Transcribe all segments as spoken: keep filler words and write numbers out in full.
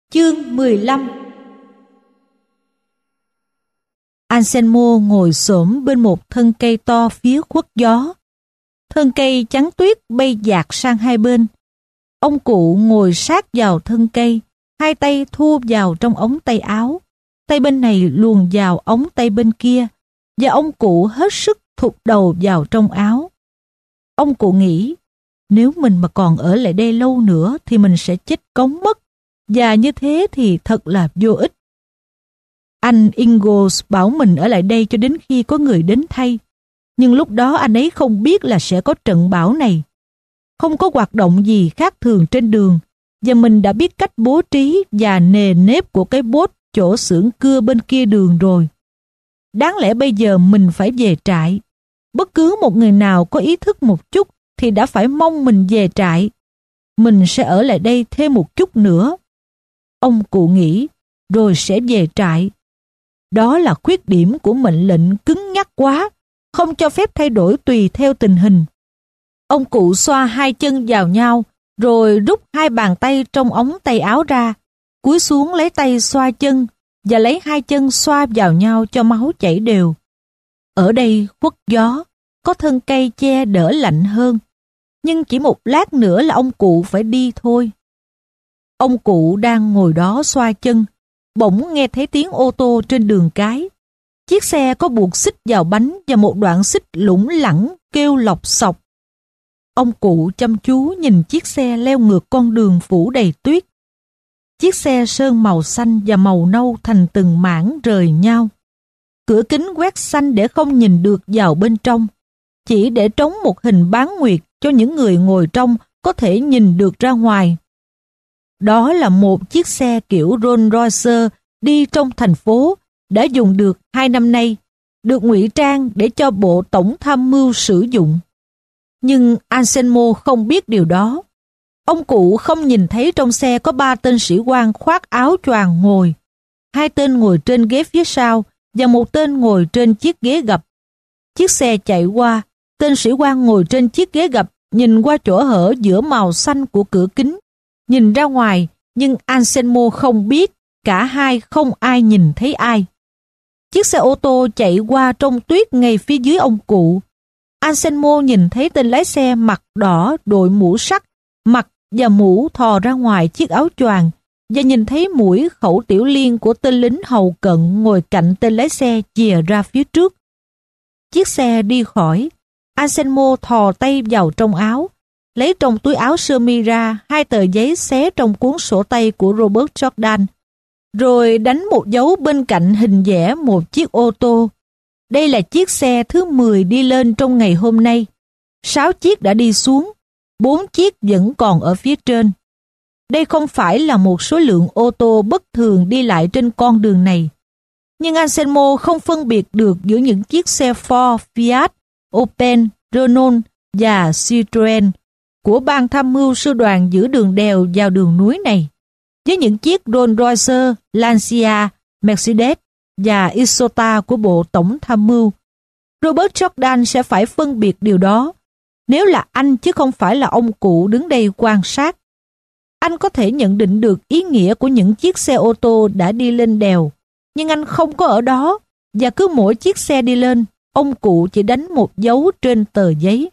Chương mười lăm. Anselmo ngồi xổm bên một thân cây to phía khuất gió. Thân cây trắng tuyết bay dạt sang hai bên. Ông cụ ngồi sát vào thân cây, hai tay thu vào trong ống tay áo. Tay bên này luồn vào ống tay bên kia, và ông cụ hết sức thụt đầu vào trong áo. Ông cụ nghĩ, nếu mình mà còn ở lại đây lâu nữa thì mình sẽ chết cống mất, và như thế thì thật là vô ích. Anh Ingalls bảo mình ở lại đây cho đến khi có người đến thay, nhưng lúc đó anh ấy không biết là sẽ có trận bão này. Không có hoạt động gì khác thường trên đường, và mình đã biết cách bố trí và nề nếp của cái bốt chỗ xưởng cưa bên kia đường rồi. Đáng lẽ bây giờ mình phải về trại. Bất cứ một người nào có ý thức một chút thì đã phải mong mình về trại. Mình sẽ ở lại đây thêm một chút nữa. Ông cụ nghĩ, rồi sẽ về trại. Đó là khuyết điểm của mệnh lệnh cứng nhắc quá, không cho phép thay đổi tùy theo tình hình. Ông cụ xoa hai chân vào nhau, rồi rút hai bàn tay trong ống tay áo ra, cúi xuống lấy tay xoa chân, và lấy hai chân xoa vào nhau cho máu chảy đều. Ở đây khuất gió, có thân cây che đỡ lạnh hơn, nhưng chỉ một lát nữa là ông cụ phải đi thôi. Ông cụ đang ngồi đó xoa chân, bỗng nghe thấy tiếng ô tô trên đường cái. Chiếc xe có buộc xích vào bánh và một đoạn xích lủng lẳng kêu lọc xọc. Ông cụ chăm chú nhìn chiếc xe leo ngược con đường phủ đầy tuyết. Chiếc xe sơn màu xanh và màu nâu thành từng mảng rời nhau. Cửa kính quét xanh để không nhìn được vào bên trong, chỉ để trống một hình bán nguyệt cho những người ngồi trong có thể nhìn được ra ngoài. Đó là một chiếc xe kiểu Rolls Royce đi trong thành phố, đã dùng được hai năm nay, được ngụy trang để cho bộ tổng tham mưu sử dụng. Nhưng Anselmo không biết điều đó. Ông cụ không nhìn thấy trong xe có ba tên sĩ quan khoác áo choàng ngồi. Hai tên ngồi trên ghế phía sau và một tên ngồi trên chiếc ghế gập. Chiếc xe chạy qua, tên sĩ quan ngồi trên chiếc ghế gập nhìn qua chỗ hở giữa màu xanh của cửa kính, nhìn ra ngoài, nhưng Anselmo không biết, cả hai không ai nhìn thấy ai. Chiếc xe ô tô chạy qua trong tuyết ngay phía dưới ông cụ. Anselmo nhìn thấy tên lái xe mặt đỏ đội mũ sắt, mặt và mũ thò ra ngoài chiếc áo choàng, và nhìn thấy mũi khẩu tiểu liên của tên lính hầu cận ngồi cạnh tên lái xe chìa ra phía trước. Chiếc xe đi khỏi, Anselmo thò tay vào trong áo, lấy trong túi áo sơ mi ra hai tờ giấy xé trong cuốn sổ tay của Robert Jordan, rồi đánh một dấu bên cạnh hình vẽ một chiếc ô tô. Đây là chiếc xe thứ mười đi lên trong ngày hôm nay. Sáu chiếc đã đi xuống, bốn chiếc vẫn còn ở phía trên. Đây không phải là một số lượng ô tô bất thường đi lại trên con đường này. Nhưng Anselmo không phân biệt được giữa những chiếc xe Ford, Fiat, Opel, Renault và Citroën của ban tham mưu sư đoàn giữ đường đèo vào đường núi này, với những chiếc Rolls Royce, Lancia, Mercedes và Isota của bộ tổng tham mưu. Robert Jordan sẽ phải phân biệt điều đó, nếu là anh chứ không phải là ông cụ đứng đây quan sát. Anh có thể nhận định được ý nghĩa của những chiếc xe ô tô đã đi lên đèo, nhưng anh không có ở đó, và cứ mỗi chiếc xe đi lên, ông cụ chỉ đánh một dấu trên tờ giấy.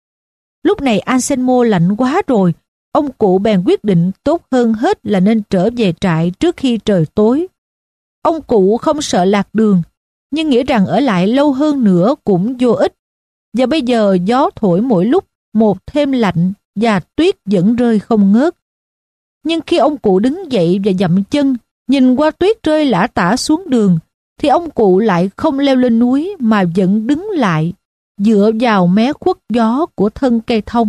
Lúc này Anselmo lạnh quá rồi, ông cụ bèn quyết định tốt hơn hết là nên trở về trại trước khi trời tối. Ông cụ không sợ lạc đường, nhưng nghĩ rằng ở lại lâu hơn nữa cũng vô ích. Và bây giờ gió thổi mỗi lúc một thêm lạnh và tuyết vẫn rơi không ngớt. Nhưng khi ông cụ đứng dậy và dậm chân, nhìn qua tuyết rơi lả tả xuống đường, thì ông cụ lại không leo lên núi mà vẫn đứng lại, dựa vào mé khuất gió của thân cây thông.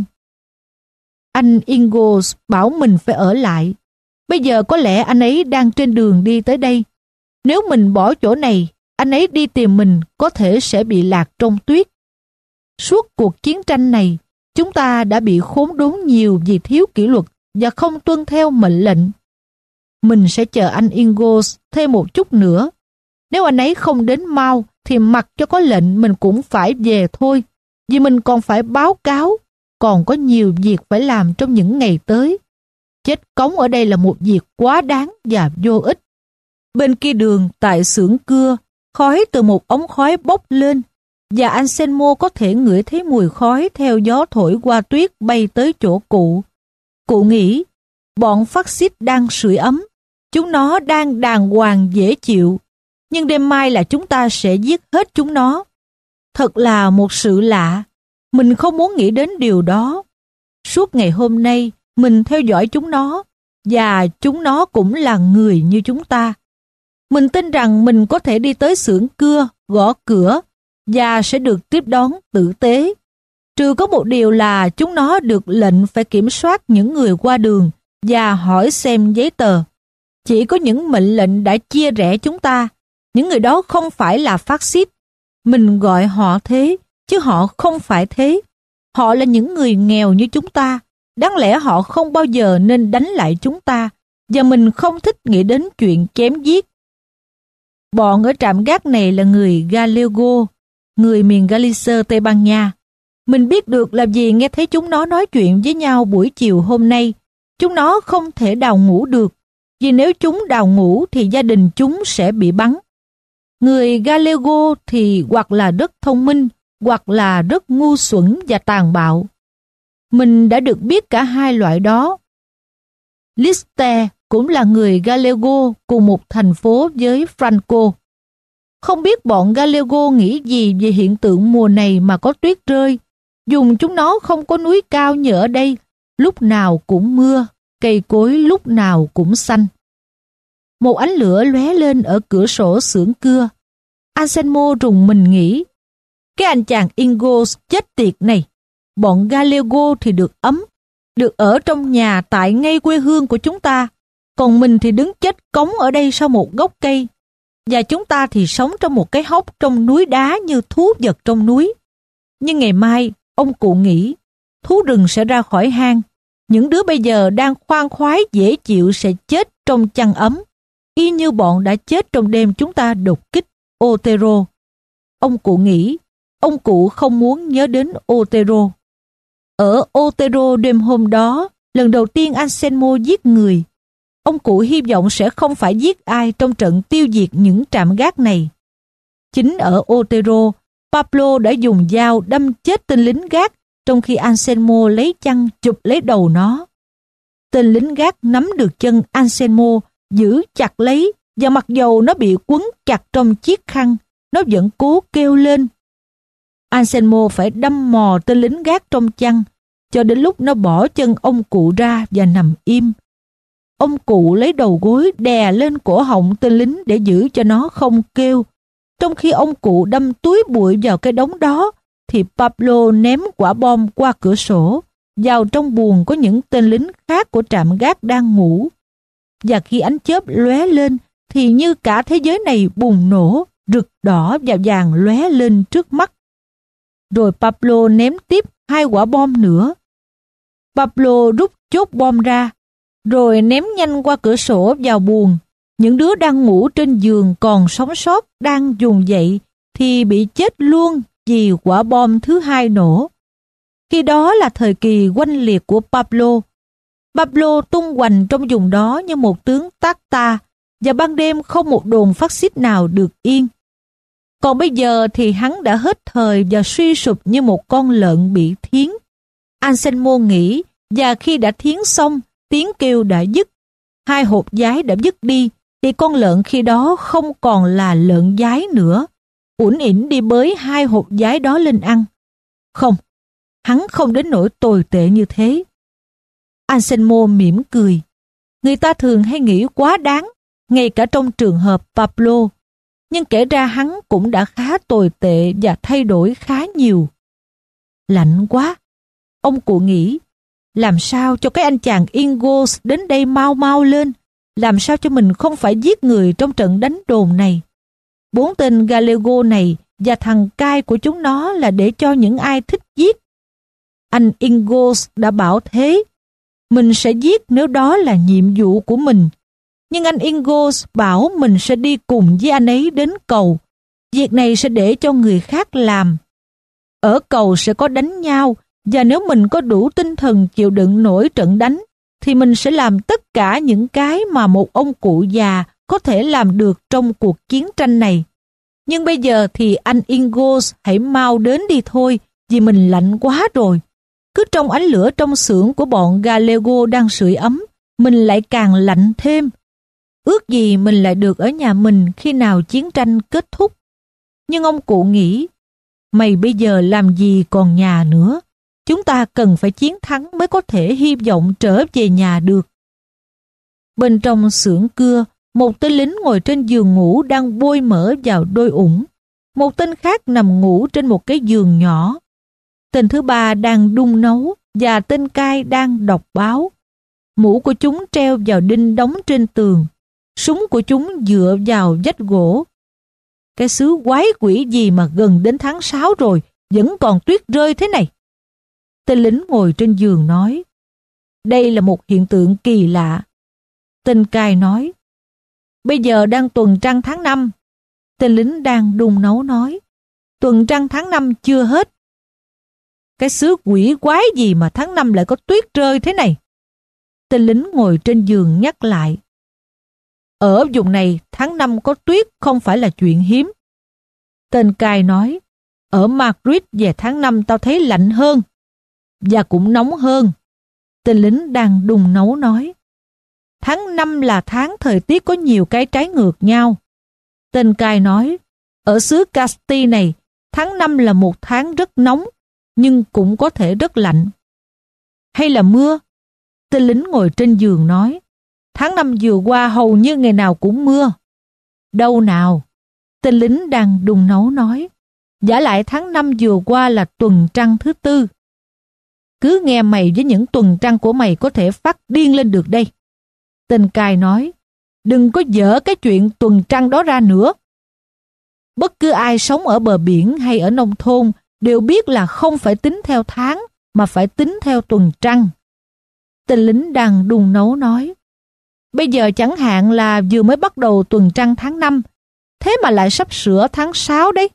Anh Ingalls bảo mình phải ở lại. Bây giờ có lẽ anh ấy đang trên đường đi tới đây. Nếu mình bỏ chỗ này, anh ấy đi tìm mình có thể sẽ bị lạc trong tuyết. Suốt cuộc chiến tranh này, chúng ta đã bị khốn đốn nhiều vì thiếu kỷ luật và không tuân theo mệnh lệnh. Mình sẽ chờ anh Ingalls thêm một chút nữa. Nếu anh ấy không đến mau thì mặc cho có lệnh mình cũng phải về thôi, vì mình còn phải báo cáo, còn có nhiều việc phải làm trong những ngày tới. chết cống ở đây là một việc quá đáng và vô ích. Bên kia đường, tại xưởng cưa, khói từ một ống khói bốc lên, và Anselmo có thể ngửi thấy mùi khói theo gió thổi qua tuyết bay tới chỗ cụ. Cụ nghĩ, bọn phát xít đang sưởi ấm, chúng nó đang đàng hoàng dễ chịu, nhưng đêm mai là chúng ta sẽ giết hết chúng nó. Thật là một sự lạ, mình không muốn nghĩ đến điều đó. Suốt ngày hôm nay, mình theo dõi chúng nó, và chúng nó cũng là người như chúng ta. Mình tin rằng mình có thể đi tới xưởng cưa, gõ cửa, và sẽ được tiếp đón tử tế. Trừ có một điều là chúng nó được lệnh phải kiểm soát những người qua đường và hỏi xem giấy tờ. Chỉ có những mệnh lệnh đã chia rẽ chúng ta. Những người đó không phải là phát xít. Mình gọi họ thế, chứ họ không phải thế. Họ là những người nghèo như chúng ta. Đáng lẽ họ không bao giờ nên đánh lại chúng ta, và mình không thích nghĩ đến chuyện chém giết. Bọn ở trạm gác này là người Gallego, người miền Galicia, Tây Ban Nha. Mình biết được làm gì nghe thấy chúng nó nói chuyện với nhau buổi chiều hôm nay. Chúng nó không thể đào ngũ được, vì nếu chúng đào ngũ thì gia đình chúng sẽ bị bắn. Người Gallego thì hoặc là rất thông minh, hoặc là rất ngu xuẩn và tàn bạo. Mình đã được biết cả hai loại đó. Lister cũng là người Gallego cùng một thành phố với Franco. Không biết bọn Gallego nghĩ gì về hiện tượng mùa này mà có tuyết rơi. Dùng chúng nó không có núi cao như ở đây, lúc nào cũng mưa, cây cối lúc nào cũng xanh. Một ánh lửa lóe lên ở cửa sổ xưởng cưa. Anselmo rùng mình nghĩ, cái anh chàng Ingos chết tiệt này, bọn Gallego thì được ấm, được ở trong nhà tại ngay quê hương của chúng ta, còn mình thì đứng chết cống ở đây sau một gốc cây, và chúng ta thì sống trong một cái hốc trong núi đá như thú vật trong núi. Nhưng ngày mai, ông cụ nghĩ, thú rừng sẽ ra khỏi hang, những đứa bây giờ đang khoan khoái dễ chịu sẽ chết trong chăn ấm, y như bọn đã chết trong đêm chúng ta đột kích Otero. Ông cụ nghĩ, ông cụ không muốn nhớ đến Otero. Ở Otero đêm hôm đó, lần đầu tiên Anselmo giết người. Ông cụ hy vọng sẽ không phải giết ai trong trận tiêu diệt những trạm gác này. Chính ở Otero, Pablo đã dùng dao đâm chết tên lính gác trong khi Anselmo lấy chăn chụp lấy đầu nó. Tên lính gác nắm được chân Anselmo, giữ chặt lấy, và mặc dầu nó bị quấn chặt trong chiếc khăn, nó vẫn cố kêu lên. Anselmo phải đâm mò tên lính gác trong chăn, cho đến lúc nó bỏ chân ông cụ ra và nằm im. Ông cụ lấy đầu gối đè lên cổ họng tên lính để giữ cho nó không kêu. Trong khi ông cụ đâm túi bụi vào cái đống đó, thì Pablo ném quả bom qua cửa sổ, vào trong buồng có những tên lính khác của trạm gác đang ngủ. Và khi ánh chớp lóe lên, thì như cả thế giới này bùng nổ, rực đỏ và vàng lóe lên trước mắt. Rồi Pablo ném tiếp hai quả bom nữa. Pablo rút chốt bom ra, rồi ném nhanh qua cửa sổ vào buồng. Những đứa đang ngủ trên giường còn sống sót đang vùng dậy thì bị chết luôn vì quả bom thứ hai nổ. Khi đó là thời kỳ oanh liệt của Pablo. Pablo tung hoành trong vùng đó như một tướng Tacta, và ban đêm không một đồn phát xít nào được yên. Còn bây giờ thì hắn đã hết thời và suy sụp như một con lợn bị thiến. Anselmo nghĩ, và khi đã thiến xong, tiếng kêu đã dứt, hai hột giái đã dứt đi, thì con lợn khi đó không còn là lợn giái nữa, uể ỉn đi bới hai hột giái đó lên ăn. Không, hắn không đến nỗi tồi tệ như thế. Anselmo mỉm cười. Người ta thường hay nghĩ quá đáng, ngay cả trong trường hợp Pablo. Nhưng kể ra hắn cũng đã khá tồi tệ và thay đổi khá nhiều. Lạnh quá. Ông cụ nghĩ, làm sao cho cái anh chàng Ingos đến đây mau mau lên, làm sao cho mình không phải giết người trong trận đánh đồn này. Bốn tên Gallego này và thằng cai của chúng nó là để cho những ai thích giết. Anh Ingos đã bảo thế, mình sẽ giết nếu đó là nhiệm vụ của mình. Nhưng anh Ingos bảo mình sẽ đi cùng với anh ấy đến cầu. Việc này sẽ để cho người khác làm. Ở cầu sẽ có đánh nhau, và nếu mình có đủ tinh thần chịu đựng nổi trận đánh, thì mình sẽ làm tất cả những cái mà một ông cụ già có thể làm được trong cuộc chiến tranh này. Nhưng bây giờ thì anh Ingalls hãy mau đến đi thôi, vì mình lạnh quá rồi. Cứ trong ánh lửa trong xưởng của bọn Gallego đang sưởi ấm, mình lại càng lạnh thêm. Ước gì mình lại được ở nhà mình khi nào chiến tranh kết thúc. Nhưng ông cụ nghĩ, mày bây giờ làm gì còn nhà nữa. Chúng ta cần phải chiến thắng mới có thể hy vọng trở về nhà được. Bên trong xưởng cưa, một tên lính ngồi trên giường ngủ đang bôi mỡ vào đôi ủng. Một tên khác nằm ngủ trên một cái giường nhỏ. Tên thứ ba đang đun nấu và tên cai đang đọc báo. Mũ của chúng treo vào đinh đóng trên tường. Súng của chúng dựa vào vách gỗ. Cái xứ quái quỷ gì mà gần đến tháng sáu rồi, vẫn còn tuyết rơi thế này. Tên lính ngồi trên giường nói, đây là một hiện tượng kỳ lạ. Tên cai nói, bây giờ đang tuần trăng tháng năm. Tên lính đang đun nấu nói, tuần trăng tháng năm chưa hết. Cái xứ quỷ quái gì mà tháng năm lại có tuyết rơi thế này. Tên lính ngồi trên giường nhắc lại, ở vùng này tháng năm có tuyết không phải là chuyện hiếm. Tên cai nói, ở Madrid về tháng năm tao thấy lạnh hơn và cũng nóng hơn. Tên lính đang đun nấu nói, tháng năm là tháng thời tiết có nhiều cái trái ngược nhau. Tên cai nói, ở xứ Casti này, tháng năm là một tháng rất nóng, nhưng cũng có thể rất lạnh. Hay là mưa? Tên lính ngồi trên giường nói, tháng năm vừa qua hầu như ngày nào cũng mưa. Đâu nào? Tên lính đang đun nấu nói, vả lại tháng năm vừa qua là tuần trăng thứ tư. Cứ nghe mày với những tuần trăng của mày có thể phát điên lên được đây. Tên cai nói, đừng có dở cái chuyện tuần trăng đó ra nữa. Bất cứ ai sống ở bờ biển hay ở nông thôn đều biết là không phải tính theo tháng mà phải tính theo tuần trăng. Tên lính đang đun nấu nói, bây giờ chẳng hạn là vừa mới bắt đầu tuần trăng tháng năm, thế mà lại sắp sửa tháng sáu đấy.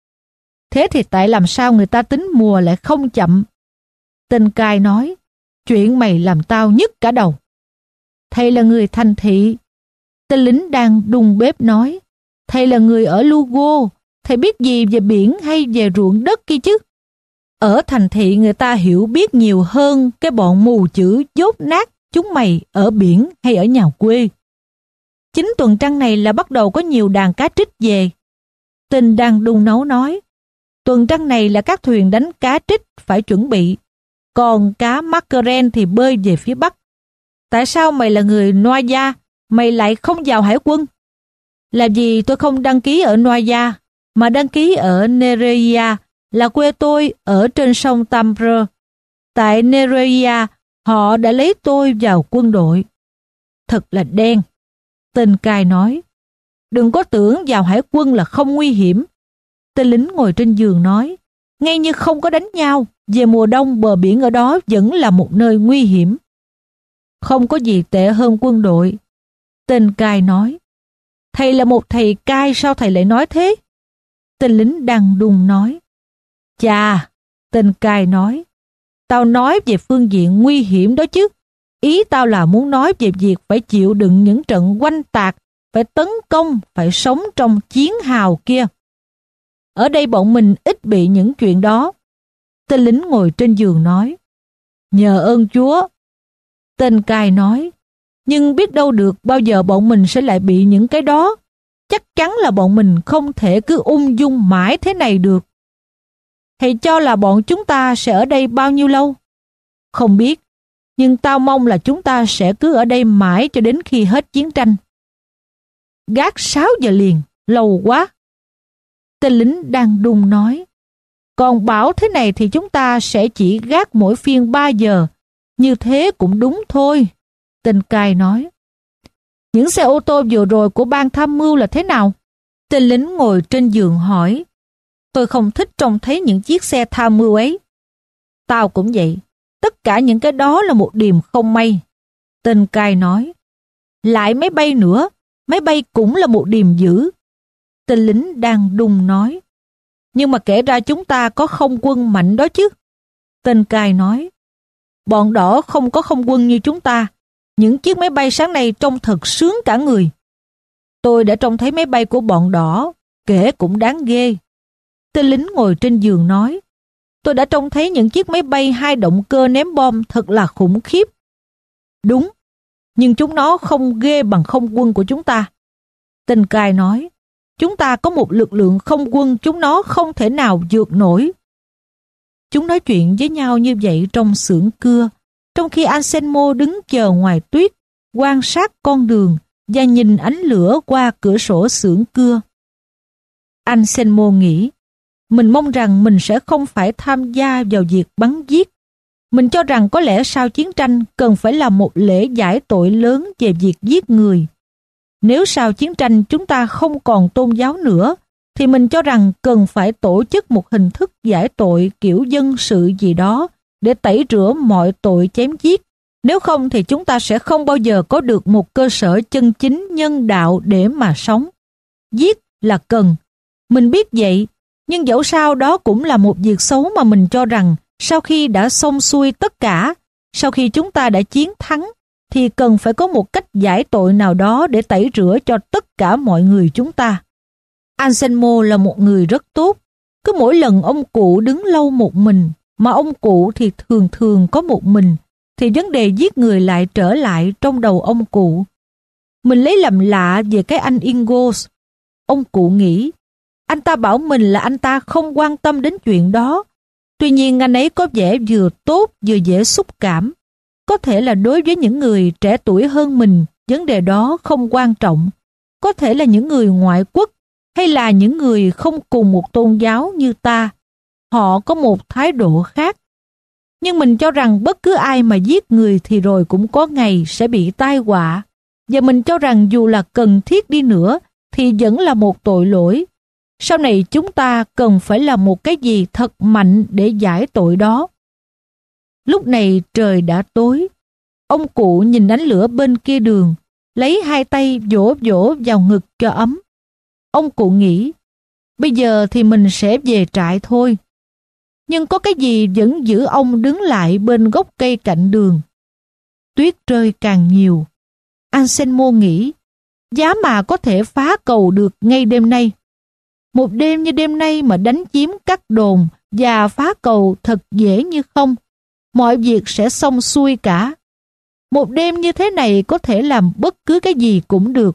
Thế thì tại làm sao người ta tính mùa lại không chậm? Tên cai nói, chuyện mày làm tao nhức cả đầu. Thầy là người thành thị. Tên lính đang đun bếp nói, thầy là người ở Lugo, thầy biết gì về biển hay về ruộng đất kia chứ? Ở thành thị người ta hiểu biết nhiều hơn cái bọn mù chữ dốt nát chúng mày ở biển hay ở nhà quê. Chính tuần trăng này là bắt đầu có nhiều đàn cá trích về. Tên đang đun nấu nói, tuần trăng này là các thuyền đánh cá trích phải chuẩn bị, còn cá mackerel thì bơi về phía bắc. Tại sao mày là người Noaya, mày lại không vào hải quân? Làm gì tôi không đăng ký ở Noaya, mà đăng ký ở Nereia, là quê tôi ở trên sông Tambre. Tại Nereia, họ đã lấy tôi vào quân đội. Thật là đen. Tên cai nói, đừng có tưởng vào hải quân là không nguy hiểm. Tên lính ngồi trên giường nói, ngay như không có đánh nhau, về mùa đông bờ biển ở đó vẫn là một nơi nguy hiểm. Không có gì tệ hơn quân đội. Tên cai nói, thầy là một thầy cai sao thầy lại nói thế? Tên lính đang đun nói, chà, tên cai nói, tao nói về phương diện nguy hiểm đó chứ. Ý tao là muốn nói về việc phải chịu đựng những trận oanh tạc, phải tấn công, phải sống trong chiến hào kia. Ở đây bọn mình ít bị những chuyện đó. Tên lính ngồi trên giường nói, nhờ ơn Chúa. Tên cai nói, nhưng biết đâu được bao giờ bọn mình sẽ lại bị những cái đó. Chắc chắn là bọn mình không thể cứ ung dung mãi thế này được. Thầy cho là bọn chúng ta sẽ ở đây bao nhiêu lâu? Không biết, nhưng tao mong là chúng ta sẽ cứ ở đây mãi cho đến khi hết chiến tranh. Gác sáu giờ liền, lâu quá. Tên lính đang đun nói, còn bảo thế này thì chúng ta sẽ chỉ gác mỗi phiên ba giờ, như thế cũng đúng thôi. Tên cai nói, những xe ô tô vừa rồi của ban tham mưu là thế nào? Tên lính ngồi trên giường hỏi, tôi không thích trông thấy những chiếc xe tham mưu ấy. Tao cũng vậy, tất cả những cái đó là một điềm không may. Tên cai nói, lại máy bay nữa, máy bay cũng là một điềm dữ. Tên lính đang đun nói, nhưng mà kể ra chúng ta có không quân mạnh đó chứ. Tên cai nói, bọn đỏ không có không quân như chúng ta, Những chiếc máy bay sáng nay trông thật sướng cả người. Tôi đã trông thấy máy bay của bọn đỏ, kể cũng đáng ghê. Tên lính ngồi trên giường nói, tôi đã trông thấy những chiếc máy bay hai động cơ ném bom thật là khủng khiếp. Đúng, nhưng chúng nó không ghê bằng không quân của chúng ta. Tên cai nói, chúng ta có một lực lượng không quân chúng nó không thể nào vượt nổi. Chúng nói chuyện với nhau như vậy trong xưởng cưa, trong khi Anselmo đứng chờ ngoài tuyết, quan sát con đường và nhìn ánh lửa qua cửa sổ xưởng cưa. Anselmo nghĩ, mình mong rằng mình sẽ không phải tham gia vào việc bắn giết. Mình cho rằng có lẽ sau chiến tranh cần phải là một lễ giải tội lớn về việc giết người. Nếu sau chiến tranh chúng ta không còn tôn giáo nữa, thì mình cho rằng cần phải tổ chức một hình thức giải tội kiểu dân sự gì đó để tẩy rửa mọi tội chém giết. Nếu không thì chúng ta sẽ không bao giờ có được một cơ sở chân chính nhân đạo để mà sống. Giết là cần. Mình biết vậy, nhưng dẫu sao đó cũng là một việc xấu mà mình cho rằng sau khi đã xong xuôi tất cả, sau khi chúng ta đã chiến thắng, thì cần phải có một cách giải tội nào đó để tẩy rửa cho tất cả mọi người chúng ta. Anselmo là một người rất tốt. Cứ mỗi lần ông cụ đứng lâu một mình, mà ông cụ thì thường thường có một mình, thì vấn đề giết người lại trở lại trong đầu ông cụ. Mình lấy làm lạ về cái anh Ingos. Ông cụ nghĩ, anh ta bảo mình là anh ta không quan tâm đến chuyện đó. Tuy nhiên anh ấy có vẻ vừa tốt vừa dễ xúc cảm. Có thể là đối với những người trẻ tuổi hơn mình, vấn đề đó không quan trọng. Có thể là những người ngoại quốc hay là những người không cùng một tôn giáo như ta. Họ có một thái độ khác. Nhưng mình cho rằng bất cứ ai mà giết người thì rồi cũng có ngày sẽ bị tai họa. Và mình cho rằng dù là cần thiết đi nữa thì vẫn là một tội lỗi. Sau này chúng ta cần phải làm một cái gì thật mạnh để giải tội đó. Lúc này trời đã tối. Ông cụ nhìn ánh lửa bên kia đường, lấy hai tay vỗ vỗ vào ngực cho ấm. Ông cụ nghĩ, bây giờ thì mình sẽ về trại thôi. Nhưng có cái gì vẫn giữ ông đứng lại bên gốc cây cạnh đường. Tuyết rơi càng nhiều. Anselmo nghĩ, giá mà có thể phá cầu được ngay đêm nay. Một đêm như đêm nay mà đánh chiếm các đồn và phá cầu thật dễ như không. Mọi việc sẽ xong xuôi cả. Một đêm như thế này có thể làm bất cứ cái gì cũng được.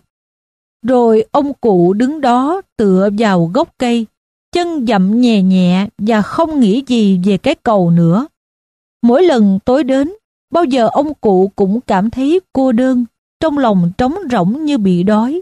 Rồi ông cụ đứng đó tựa vào gốc cây, chân dậm nhẹ nhẹ và không nghĩ gì về cái cầu nữa. Mỗi lần tối đến, bao giờ ông cụ cũng cảm thấy cô đơn, trong lòng trống rỗng như bị đói.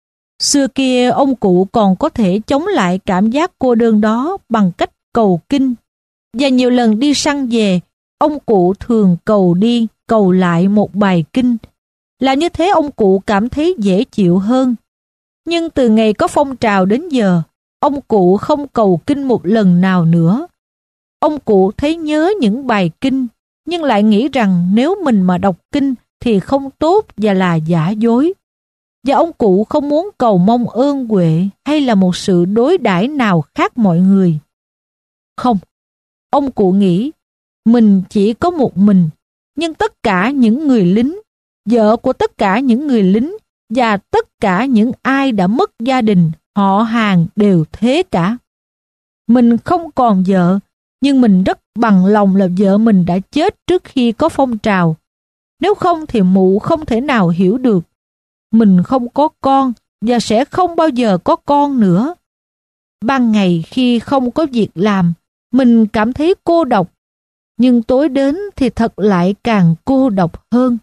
Xưa kia ông cụ còn có thể chống lại cảm giác cô đơn đó bằng cách cầu kinh. Và nhiều lần đi săn về, ông cụ thường cầu đi, cầu lại một bài kinh. Là như thế ông cụ cảm thấy dễ chịu hơn. Nhưng từ ngày có phong trào đến giờ, ông cụ không cầu kinh một lần nào nữa. Ông cụ thấy nhớ những bài kinh, nhưng lại nghĩ rằng nếu mình mà đọc kinh thì không tốt và là giả dối. Và ông cụ không muốn cầu mong ơn huệ hay là một sự đối đãi nào khác mọi người. Không, ông cụ nghĩ, mình chỉ có một mình, nhưng tất cả những người lính, vợ của tất cả những người lính và tất cả những ai đã mất gia đình, họ hàng đều thế cả. Mình không còn vợ, nhưng mình rất bằng lòng là vợ mình đã chết trước khi có phong trào. Nếu không thì mụ không thể nào hiểu được. Mình không có con và sẽ không bao giờ có con nữa. Ban ngày khi không có việc làm, mình cảm thấy cô độc. Nhưng tối đến thì thật lại càng cô độc hơn.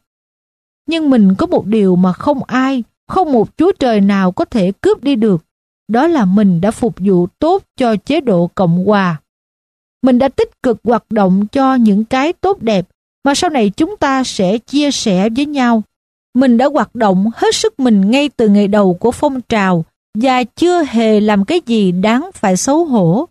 Nhưng mình có một điều mà không ai, không một Chúa Trời nào có thể cướp đi được. Đó là mình đã phục vụ tốt cho chế độ Cộng hòa. Mình đã tích cực hoạt động cho những cái tốt đẹp mà sau này chúng ta sẽ chia sẻ với nhau. Mình đã hoạt động hết sức mình ngay từ ngày đầu của phong trào và chưa hề làm cái gì đáng phải xấu hổ.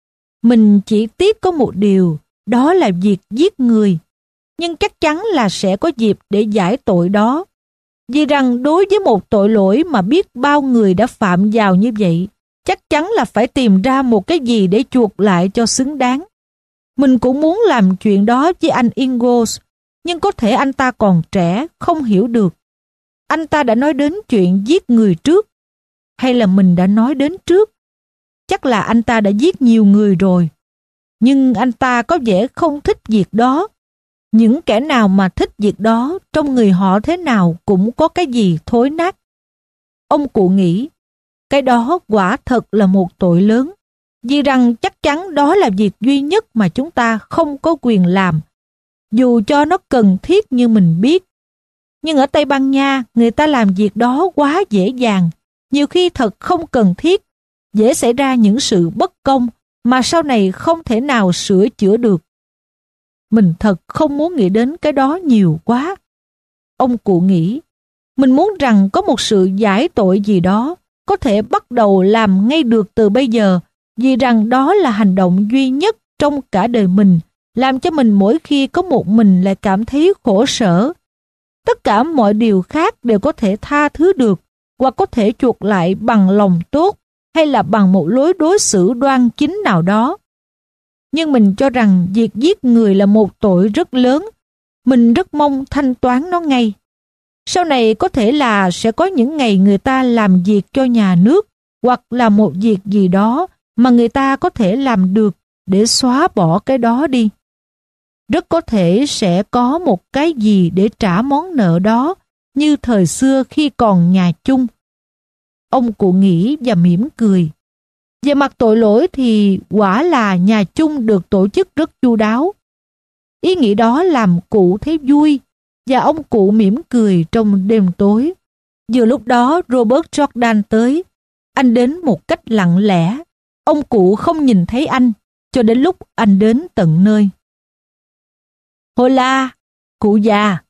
Mình chỉ tiếc có một điều, đó là việc giết người. Nhưng chắc chắn là sẽ có dịp để giải tội đó. Vì rằng đối với một tội lỗi mà biết bao người đã phạm vào như vậy, chắc chắn là phải tìm ra một cái gì để chuộc lại cho xứng đáng. Mình cũng muốn làm chuyện đó với anh Ingos, nhưng có thể anh ta còn trẻ, không hiểu được. Anh ta đã nói đến chuyện giết người trước, hay là mình đã nói đến trước? Chắc là anh ta đã giết nhiều người rồi. Nhưng anh ta có vẻ không thích việc đó. Những kẻ nào mà thích việc đó, trong người họ thế nào cũng có cái gì thối nát. Ông cụ nghĩ, cái đó quả thật là một tội lớn, vì rằng chắc chắn đó là việc duy nhất mà chúng ta không có quyền làm, dù cho nó cần thiết như mình biết. Nhưng ở Tây Ban Nha, người ta làm việc đó quá dễ dàng, nhiều khi thật không cần thiết, dễ xảy ra những sự bất công mà sau này không thể nào sửa chữa được. Mình thật không muốn nghĩ đến cái đó nhiều quá. Ông cụ nghĩ, mình muốn rằng có một sự giải tội gì đó có thể bắt đầu làm ngay được từ bây giờ, vì rằng đó là hành động duy nhất trong cả đời mình, làm cho mình mỗi khi có một mình lại cảm thấy khổ sở. Tất cả mọi điều khác đều có thể tha thứ được, hoặc có thể chuộc lại bằng lòng tốt, hay là bằng một lối đối xử đoan chính nào đó. Nhưng mình cho rằng việc giết người là một tội rất lớn. Mình rất mong thanh toán nó ngay. Sau này có thể là sẽ có những ngày người ta làm việc cho nhà nước, hoặc là một việc gì đó mà người ta có thể làm được để xóa bỏ cái đó đi. Rất có thể sẽ có một cái gì để trả món nợ đó, như thời xưa khi còn nhà chung. Ông cụ nghĩ và mỉm cười. Về mặt tội lỗi thì quả là nhà chung được tổ chức rất chu đáo. Ý nghĩ đó làm cụ thấy vui, và ông cụ mỉm cười trong đêm tối. Vừa lúc đó Robert Jordan tới. Anh đến một cách lặng lẽ. Ông cụ không nhìn thấy anh, cho đến lúc anh đến tận nơi. Hola, cụ già.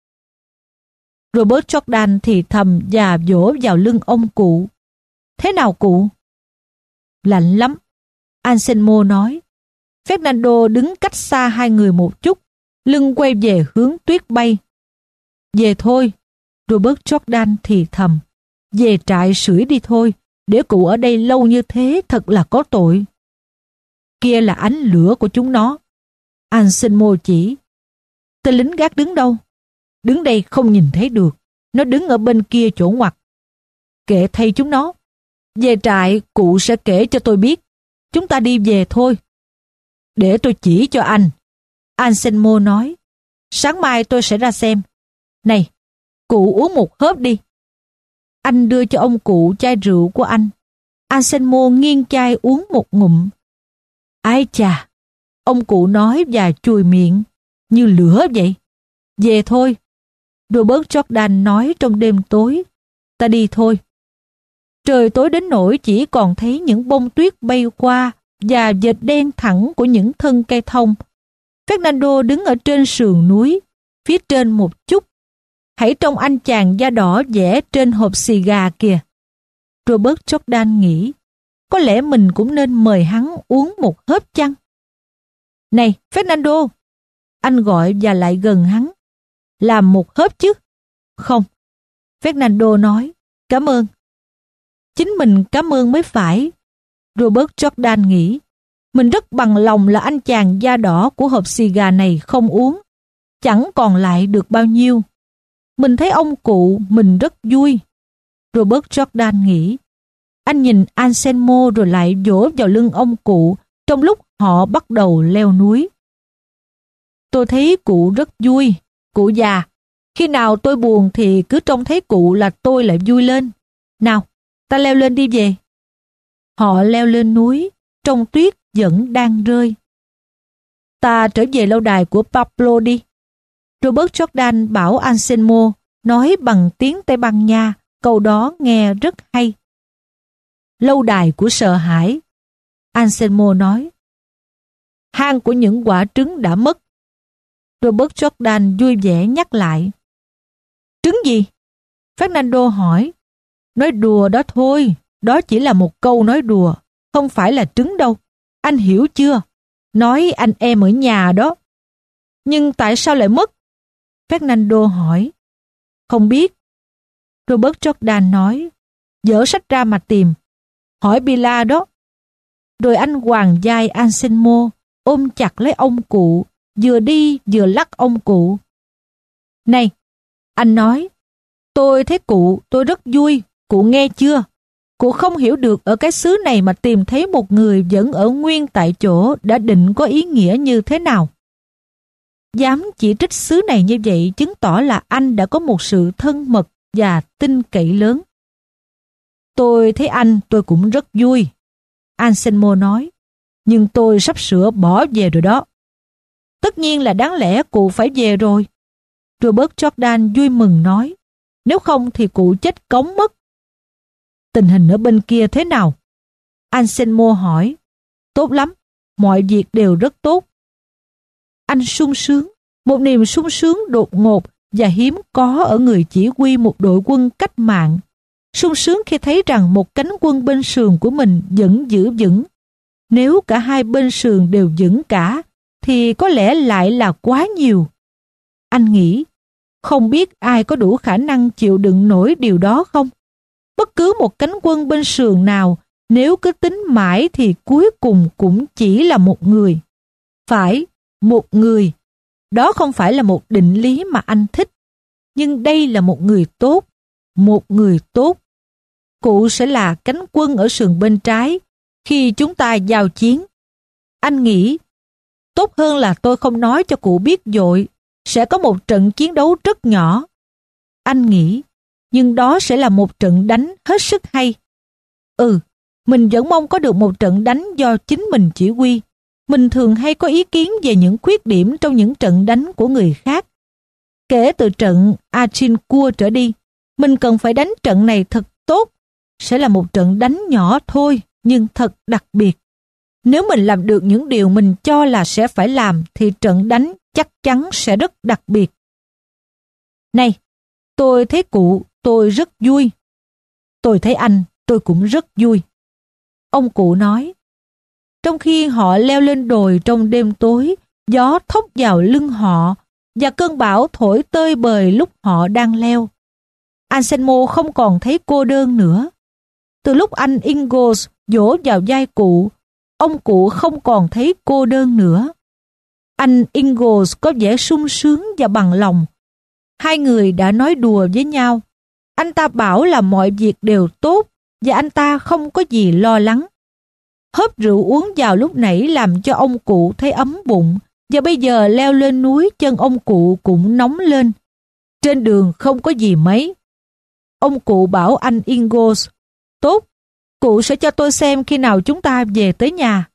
Robert Jordan thì thầm và vỗ vào lưng ông cụ. Thế nào cụ? Lạnh lắm, Anselmo nói. Fernando đứng cách xa hai người một chút, lưng quay về hướng tuyết bay. Về thôi, Robert Jordan thì thầm. Về trại sưởi đi thôi, để cụ ở đây lâu như thế thật là có tội. Kia là ánh lửa của chúng nó. Anselmo chỉ. Tên lính gác đứng đâu? Đứng đây không nhìn thấy được. Nó đứng ở bên kia chỗ ngoặt. Kệ thay chúng nó. Về trại cụ sẽ kể cho tôi biết. Chúng ta đi về thôi. Để tôi chỉ cho anh. Anselmo nói. Sáng mai tôi sẽ ra xem. Này, cụ uống một hớp đi. Anh đưa cho ông cụ chai rượu của anh. Anselmo nghiêng chai uống một ngụm. Ái chà, ông cụ nói và chùi miệng, như lửa vậy. Về thôi. Robert Jordan nói trong đêm tối. Ta đi thôi. Trời tối đến nỗi chỉ còn thấy những bông tuyết bay qua và vệt đen thẳng của những thân cây thông. Fernando đứng ở trên sườn núi, phía trên một chút. Hãy trông anh chàng da đỏ vẽ trên hộp xì gà kìa. Robert Jordan nghĩ, có lẽ mình cũng nên mời hắn uống một hớp chăng? Này, Fernando! Anh gọi và lại gần hắn. Làm một hớp chứ? Không. Fernando nói, cảm ơn. Chính mình cảm ơn mới phải. Robert Jordan nghĩ, mình rất bằng lòng là anh chàng da đỏ của hộp xì gà này không uống. Chẳng còn lại được bao nhiêu. Mình thấy ông cụ mình rất vui. Robert Jordan nghĩ. Anh nhìn Anselmo rồi lại vỗ vào lưng ông cụ trong lúc họ bắt đầu leo núi. Tôi thấy cụ rất vui, cụ già. Khi nào tôi buồn thì cứ trông thấy cụ là tôi lại vui lên. Nào, ta leo lên đi về. Họ leo lên núi, trong tuyết vẫn đang rơi. Ta trở về lâu đài của Pablo đi. Robert Jordan bảo Anselmo nói bằng tiếng Tây Ban Nha, câu đó nghe rất hay. Lâu đài của sợ hãi. Anselmo nói. Hang của những quả trứng đã mất. Robert Jordan vui vẻ nhắc lại. Trứng gì? Fernando hỏi. Nói đùa đó thôi, đó chỉ là một câu nói đùa, không phải là trứng đâu. Anh hiểu chưa? Nói anh em ở nhà đó. Nhưng tại sao lại mất? Fernando hỏi. Không biết. Robert Jordan nói. Dở sách ra mà tìm. Hỏi Bila đó. Rồi anh quàng vai Anselmo, ôm chặt lấy ông cụ, vừa đi vừa lắc ông cụ. Này, anh nói, tôi thấy cụ, tôi rất vui, cụ nghe chưa? Cụ không hiểu được ở cái xứ này mà tìm thấy một người vẫn ở nguyên tại chỗ đã định có ý nghĩa như thế nào. Dám chỉ trích xứ này như vậy chứng tỏ là anh đã có một sự thân mật và tin cậy lớn. Tôi thấy anh tôi cũng rất vui, Anselmo nói, nhưng tôi sắp sửa bỏ về rồi đó. Tất nhiên là đáng lẽ cụ phải về rồi. Robert Jordan vui mừng nói, nếu không thì cụ chết cống mất. Tình hình ở bên kia thế nào? Anselmo hỏi. Tốt lắm, mọi việc đều rất tốt. Anh sung sướng, một niềm sung sướng đột ngột và hiếm có ở người chỉ huy một đội quân cách mạng. Sung sướng khi thấy rằng một cánh quân bên sườn của mình vẫn giữ vững. Nếu cả hai bên sườn đều vững cả, thì có lẽ lại là quá nhiều. Anh nghĩ, không biết ai có đủ khả năng chịu đựng nổi điều đó không? Bất cứ một cánh quân bên sườn nào, nếu cứ tính mãi thì cuối cùng cũng chỉ là một người. Phải, một người. Đó không phải là một định lý mà anh thích. Nhưng đây là một người tốt. Một người tốt. Cụ sẽ là cánh quân ở sườn bên trái khi chúng ta giao chiến. Anh nghĩ, tốt hơn là tôi không nói cho cụ biết vội. Sẽ có một trận chiến đấu rất nhỏ. Anh nghĩ, nhưng đó sẽ là một trận đánh hết sức hay. Ừ, mình vẫn mong có được một trận đánh do chính mình chỉ huy. Mình thường hay có ý kiến về những khuyết điểm trong những trận đánh của người khác. Kể từ trận Agincourt trở đi, mình cần phải đánh trận này thật tốt. Sẽ là một trận đánh nhỏ thôi, nhưng thật đặc biệt. Nếu mình làm được những điều mình cho là sẽ phải làm, thì trận đánh chắc chắn sẽ rất đặc biệt. Này, tôi thấy cụ, tôi rất vui. Tôi thấy anh, tôi cũng rất vui. Ông cụ nói. Trong khi họ leo lên đồi trong đêm tối, gió thốc vào lưng họ và cơn bão thổi tơi bời lúc họ đang leo. Anselmo không còn thấy cô đơn nữa. Từ lúc anh Ingalls vỗ vào vai cụ, ông cụ không còn thấy cô đơn nữa. Anh Ingalls có vẻ sung sướng và bằng lòng. Hai người đã nói đùa với nhau. Anh ta bảo là mọi việc đều tốt và anh ta không có gì lo lắng. Hớp rượu uống vào lúc nãy làm cho ông cụ thấy ấm bụng và bây giờ leo lên núi chân ông cụ cũng nóng lên. Trên đường không có gì mấy. Ông cụ bảo anh Ingalls, tốt, cụ sẽ cho tôi xem khi nào chúng ta về tới nhà.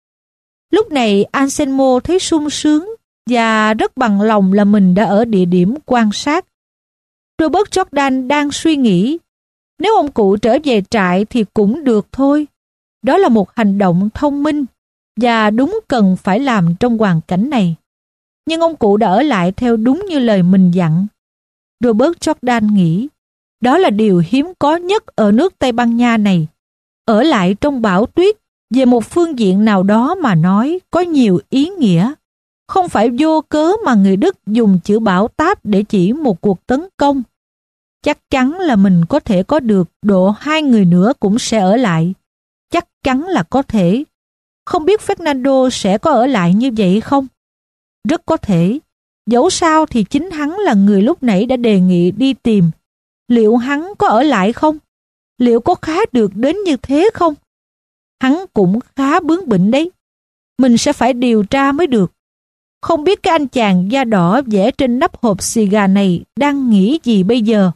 Lúc này Anselmo thấy sung sướng và rất bằng lòng là mình đã ở địa điểm quan sát. Robert Jordan đang suy nghĩ, nếu ông cụ trở về trại thì cũng được thôi. Đó là một hành động thông minh và đúng cần phải làm trong hoàn cảnh này. Nhưng ông cụ đã ở lại theo đúng như lời mình dặn. Robert Jordan nghĩ, đó là điều hiếm có nhất ở nước Tây Ban Nha này. Ở lại trong bão tuyết, về một phương diện nào đó mà nói, có nhiều ý nghĩa. Không phải vô cớ mà người Đức dùng chữ bão táp để chỉ một cuộc tấn công. Chắc chắn là mình có thể có được độ hai người nữa cũng sẽ ở lại. Chắc chắn là có thể. Không biết Fernando sẽ có ở lại như vậy không? Rất có thể. Dẫu sao thì chính hắn là người lúc nãy đã đề nghị đi tìm. Liệu hắn có ở lại không? Liệu có khá được đến như thế không? Hắn cũng khá bướng bỉnh đấy. Mình sẽ phải điều tra mới được. Không biết cái anh chàng da đỏ vẽ trên nắp hộp xì gà này đang nghĩ gì bây giờ?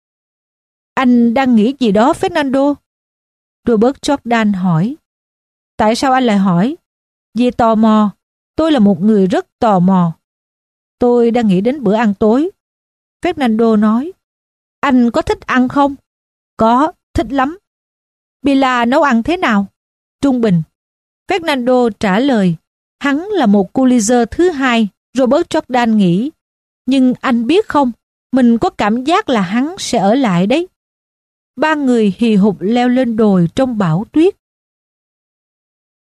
Anh đang nghĩ gì đó, Fernando? Robert Jordan hỏi. Tại sao anh lại hỏi? Vì tò mò. Tôi là một người rất tò mò. Tôi đang nghĩ đến bữa ăn tối. Fernando nói. Anh có thích ăn không? Có, thích lắm. Pilar nấu ăn thế nào? Trung bình. Fernando trả lời. Hắn là một couliseur thứ hai, Robert Jordan nghĩ. Nhưng anh biết không, mình có cảm giác là hắn sẽ ở lại đấy. Ba người hì hục leo lên đồi trong bão tuyết.